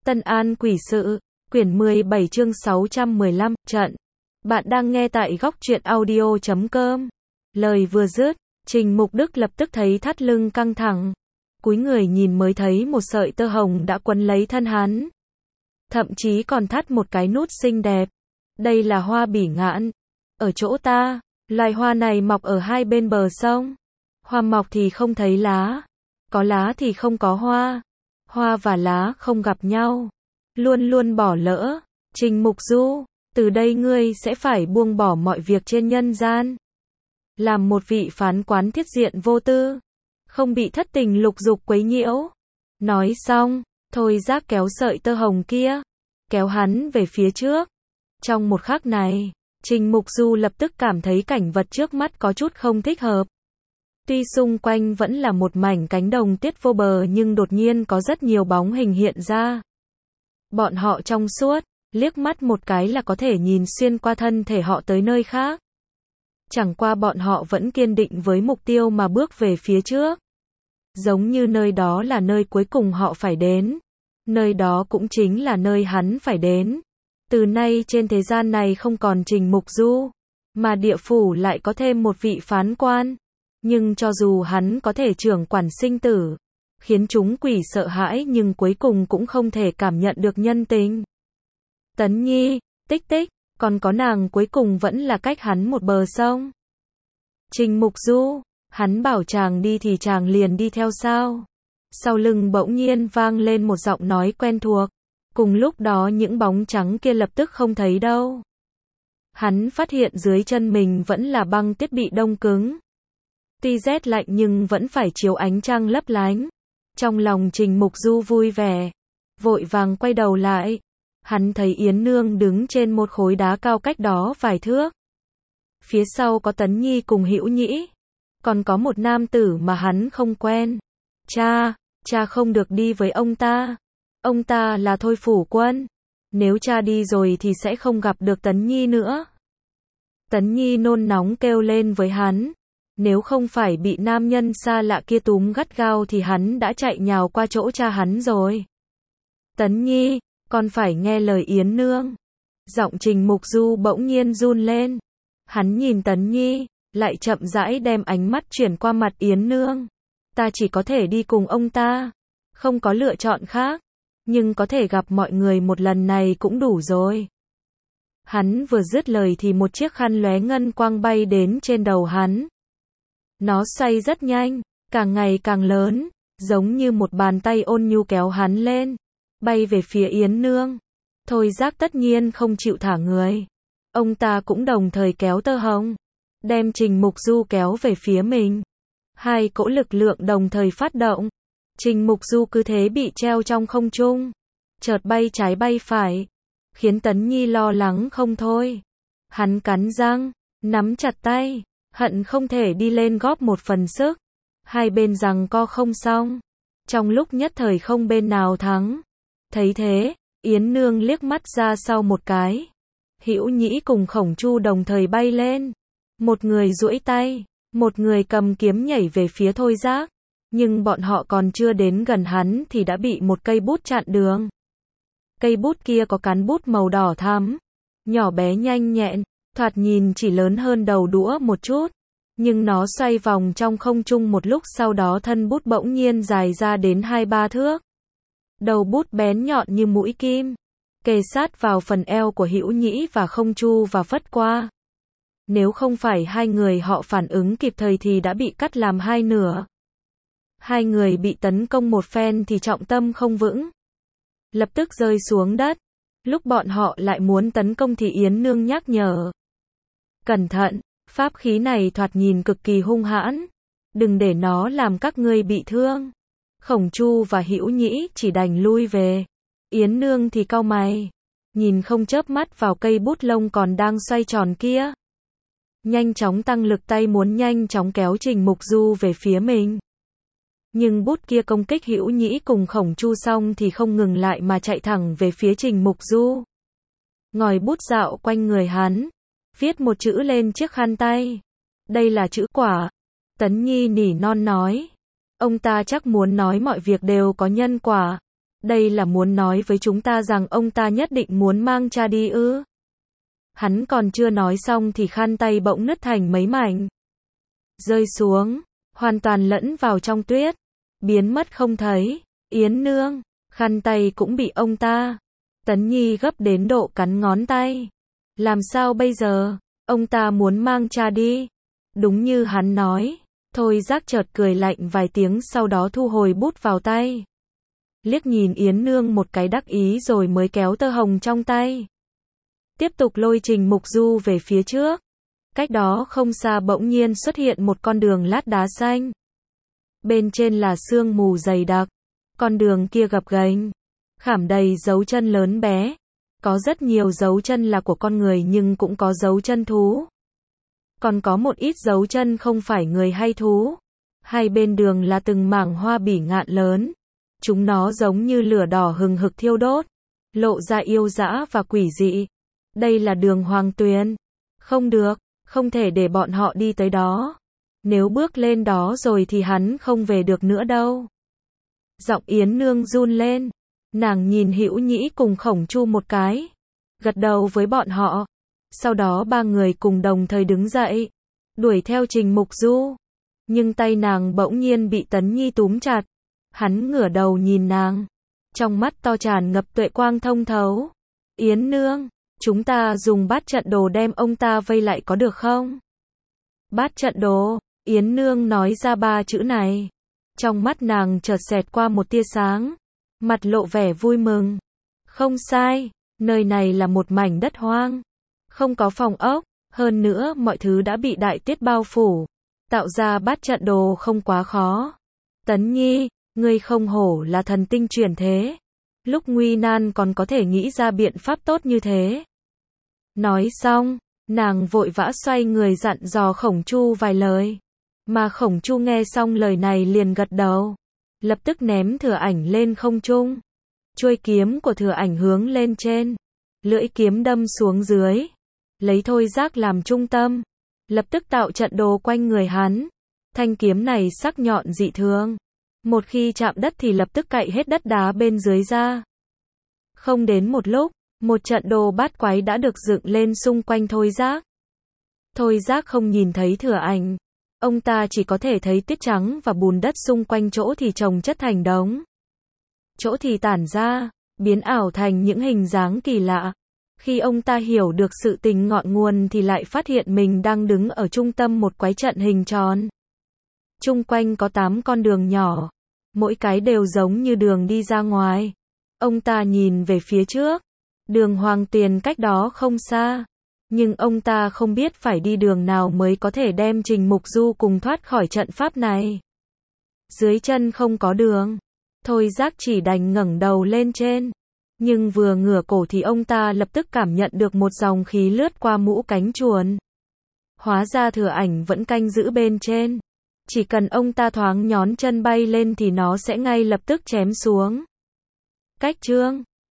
Tân An Quỷ Sự, quyển 17 chương 615, trận. Bạn đang nghe tại góc truyện audio.com. Lời vừa dứt, Trình Mục Đức lập tức thấy thắt lưng căng thẳng. Cúi người nhìn mới thấy một sợi tơ hồng đã quấn lấy thân hắn. Thậm chí còn thắt một cái nút xinh đẹp. Đây là hoa bỉ ngạn. Ở chỗ ta, loài hoa này mọc ở hai bên bờ sông. Hoa mọc thì không thấy lá. Có lá thì không có hoa. Hoa và lá không gặp nhau. Luôn luôn bỏ lỡ. Trình Mục Du, từ đây ngươi sẽ phải buông bỏ mọi việc trên nhân gian. Làm một vị phán quán thiết diện vô tư. Không bị thất tình lục dục quấy nhiễu. Nói xong, Thôi Giác kéo sợi tơ hồng kia. Kéo hắn về phía trước. Trong một khắc này, Trình Mục Du lập tức cảm thấy cảnh vật trước mắt có chút không thích hợp. Tuy xung quanh vẫn là một mảnh cánh đồng tuyết vô bờ nhưng đột nhiên có rất nhiều bóng hình hiện ra. Bọn họ trong suốt, liếc mắt một cái là có thể nhìn xuyên qua thân thể họ tới nơi khác. Chẳng qua bọn họ vẫn kiên định với mục tiêu mà bước về phía trước. Giống như nơi đó là nơi cuối cùng họ phải đến. Nơi đó cũng chính là nơi hắn phải đến. Từ nay trên thế gian này không còn Trình Mục Du, mà địa phủ lại có thêm một vị phán quan. Nhưng cho dù hắn có thể trưởng quản sinh tử, khiến chúng quỷ sợ hãi nhưng cuối cùng cũng không thể cảm nhận được nhân tình. Tấn Nhi, Tích Tích, còn có nàng cuối cùng vẫn là cách hắn một bờ sông. Trình Mục Du, hắn bảo chàng đi thì chàng liền đi theo sao? Sau lưng bỗng nhiên vang lên một giọng nói quen thuộc. Cùng lúc đó những bóng trắng kia lập tức không thấy đâu. Hắn phát hiện dưới chân mình vẫn là băng tuyết bị đông cứng. Tuy rét lạnh nhưng vẫn phải chiếu ánh trăng lấp lánh. Trong lòng Trình Mục Du vui vẻ. Vội vàng quay đầu lại. Hắn thấy Yến Nương đứng trên một khối đá cao cách đó vài thước. Phía sau có Tấn Nhi cùng Hữu Nhĩ. Còn có một nam tử mà hắn không quen. Cha không được đi với ông ta. Ông ta là Thôi Phủ Quân. Nếu cha đi rồi thì sẽ không gặp được Tấn Nhi nữa. Tấn Nhi nôn nóng kêu lên với hắn. Nếu không phải bị nam nhân xa lạ kia túm gắt gao thì hắn đã chạy nhào qua chỗ cha hắn rồi. Tấn Nhi, con phải nghe lời Yến Nương. Giọng Trình Mục Du bỗng nhiên run lên. Hắn nhìn Tấn Nhi, lại chậm rãi đem ánh mắt chuyển qua mặt Yến Nương. Ta chỉ có thể đi cùng ông ta. Không có lựa chọn khác. Nhưng có thể gặp mọi người một lần này cũng đủ rồi. Hắn vừa dứt lời thì một chiếc khăn lóe ngân quang bay đến trên đầu hắn. Nó xoay rất nhanh, càng ngày càng lớn, giống như một bàn tay ôn nhu kéo hắn lên, bay về phía Yến Nương. Thôi Giác tất nhiên không chịu thả người. Ông ta cũng đồng thời kéo tơ hồng, đem Trình Mục Du kéo về phía mình. Hai cỗ lực lượng đồng thời phát động. Trình Mục Du cứ thế bị treo trong không trung, chợt bay trái bay phải, khiến Tấn Nhi lo lắng không thôi. Hắn cắn răng, nắm chặt tay, hận không thể đi lên góp một phần sức. Hai bên giằng co không xong, trong lúc nhất thời không bên nào thắng. Thấy thế, Yến Nương liếc mắt ra sau một cái. Hữu Nhĩ cùng Khổng Chu đồng thời bay lên. Một người duỗi tay, một người cầm kiếm nhảy về phía Thôi Giác. Nhưng bọn họ còn chưa đến gần hắn thì đã bị một cây bút chặn đường. Cây bút kia có cán bút màu đỏ thắm, nhỏ bé nhanh nhẹn, thoạt nhìn chỉ lớn hơn đầu đũa một chút. Nhưng nó xoay vòng trong không trung một lúc sau đó thân bút bỗng nhiên dài ra đến 2-3 thước. Đầu bút bén nhọn như mũi kim, kề sát vào phần eo của Hữu Nhĩ và Khổng Chu và phất qua. Nếu không phải hai người họ phản ứng kịp thời thì đã bị cắt làm hai nửa. Hai người bị tấn công một phen thì trọng tâm không vững, lập tức rơi xuống đất. Lúc bọn họ lại muốn tấn công thì Yến Nương nhắc nhở. Cẩn thận, pháp khí này thoạt nhìn cực kỳ hung hãn. Đừng để nó làm các ngươi bị thương. Khổng Chu và Hữu Nhĩ chỉ đành lui về. Yến Nương thì cau mày, nhìn không chớp mắt vào cây bút lông còn đang xoay tròn kia. Nhanh chóng tăng lực tay muốn nhanh chóng kéo Trình Mục Du về phía mình. Nhưng bút kia công kích Hữu Nhĩ cùng Khổng Chu xong thì không ngừng lại mà chạy thẳng về phía Trình Mục Du. Ngòi bút dạo quanh người hắn, viết một chữ lên chiếc khăn tay. Đây là chữ quả. Tấn Nhi nỉ non nói. Ông ta chắc muốn nói mọi việc đều có nhân quả. Đây là muốn nói với chúng ta rằng ông ta nhất định muốn mang cha đi ư? Hắn còn chưa nói xong thì khăn tay bỗng nứt thành mấy mảnh. Rơi xuống, hoàn toàn lẫn vào trong tuyết, biến mất không thấy. Yến Nương, khăn tay cũng bị ông ta. Tấn Nhi gấp đến độ cắn ngón tay. Làm sao bây giờ? Ông ta muốn mang cha đi. Đúng như hắn nói. Thôi Giác chợt cười lạnh vài tiếng sau đó thu hồi bút vào tay. Liếc nhìn Yến Nương một cái đắc ý rồi mới kéo tơ hồng trong tay. Tiếp tục lôi Trình Mục Du về phía trước. Cách đó không xa bỗng nhiên xuất hiện một con đường lát đá xanh. Bên trên là sương mù dày đặc. Con đường kia gập ghềnh, khảm đầy dấu chân lớn bé. Có rất nhiều dấu chân là của con người nhưng cũng có dấu chân thú. Còn có một ít dấu chân không phải người hay thú. Hai bên đường là từng mảng hoa bỉ ngạn lớn. Chúng nó giống như lửa đỏ hừng hực thiêu đốt, lộ ra yêu dã và quỷ dị. Đây là đường Hoàng Tuyền. Không được, không thể để bọn họ đi tới đó. Nếu bước lên đó rồi thì hắn không về được nữa đâu. Giọng Yến Nương run lên. Nàng nhìn Hữu Nhĩ cùng Khổng Chu một cái. Gật đầu với bọn họ. Sau đó ba người cùng đồng thời đứng dậy. Đuổi theo Trình Mục Du. Nhưng tay nàng bỗng nhiên bị Tấn Nhi túm chặt. Hắn ngửa đầu nhìn nàng. Trong mắt to tràn ngập tuệ quang thông thấu. Yến Nương, chúng ta dùng bát trận đồ đem ông ta vây lại có được không? Bát trận đồ, Yến Nương nói ra ba chữ này. Trong mắt nàng chợt xẹt qua một tia sáng. Mặt lộ vẻ vui mừng. Không sai, nơi này là một mảnh đất hoang. Không có phòng ốc, hơn nữa mọi thứ đã bị đại tuyết bao phủ. Tạo ra bát trận đồ không quá khó. Tấn Nhi, ngươi không hổ là thần tinh chuyển thế. Lúc nguy nan còn có thể nghĩ ra biện pháp tốt như thế. Nói xong, nàng vội vã xoay người dặn dò Khổng Chu vài lời. Mà Khổng Chu nghe xong lời này liền gật đầu. Lập tức ném Thừa Ảnh lên không trung. Chuôi kiếm của Thừa Ảnh hướng lên trên. Lưỡi kiếm đâm xuống dưới. Lấy Thôi Giác làm trung tâm. Lập tức tạo trận đồ quanh người hắn. Thanh kiếm này sắc nhọn dị thường. Một khi chạm đất thì lập tức cạy hết đất đá bên dưới ra. Không đến một lúc, một trận đồ bát quái đã được dựng lên xung quanh Thôi Giác. Thôi Giác không nhìn thấy Thừa Ảnh. Ông ta chỉ có thể thấy tuyết trắng và bùn đất xung quanh chỗ thì chồng chất thành đống. Chỗ thì tản ra, biến ảo thành những hình dáng kỳ lạ. Khi ông ta hiểu được sự tình ngọn nguồn thì lại phát hiện mình đang đứng ở trung tâm một quái trận hình tròn. Chung quanh có 8 con đường nhỏ. Mỗi cái đều giống như đường đi ra ngoài. Ông ta nhìn về phía trước. Đường Hoàng Tuyền cách đó không xa. Nhưng ông ta không biết phải đi đường nào mới có thể đem Trình Mục Du cùng thoát khỏi trận pháp này. Dưới chân không có đường. Thôi Giác chỉ đành ngẩng đầu lên trên. Nhưng vừa ngửa cổ thì ông ta lập tức cảm nhận được một dòng khí lướt qua mũ cánh chuồn. Hóa ra Thừa Ảnh vẫn canh giữ bên trên. Chỉ cần ông ta thoáng nhón chân bay lên thì nó sẽ ngay lập tức chém xuống. Cách chương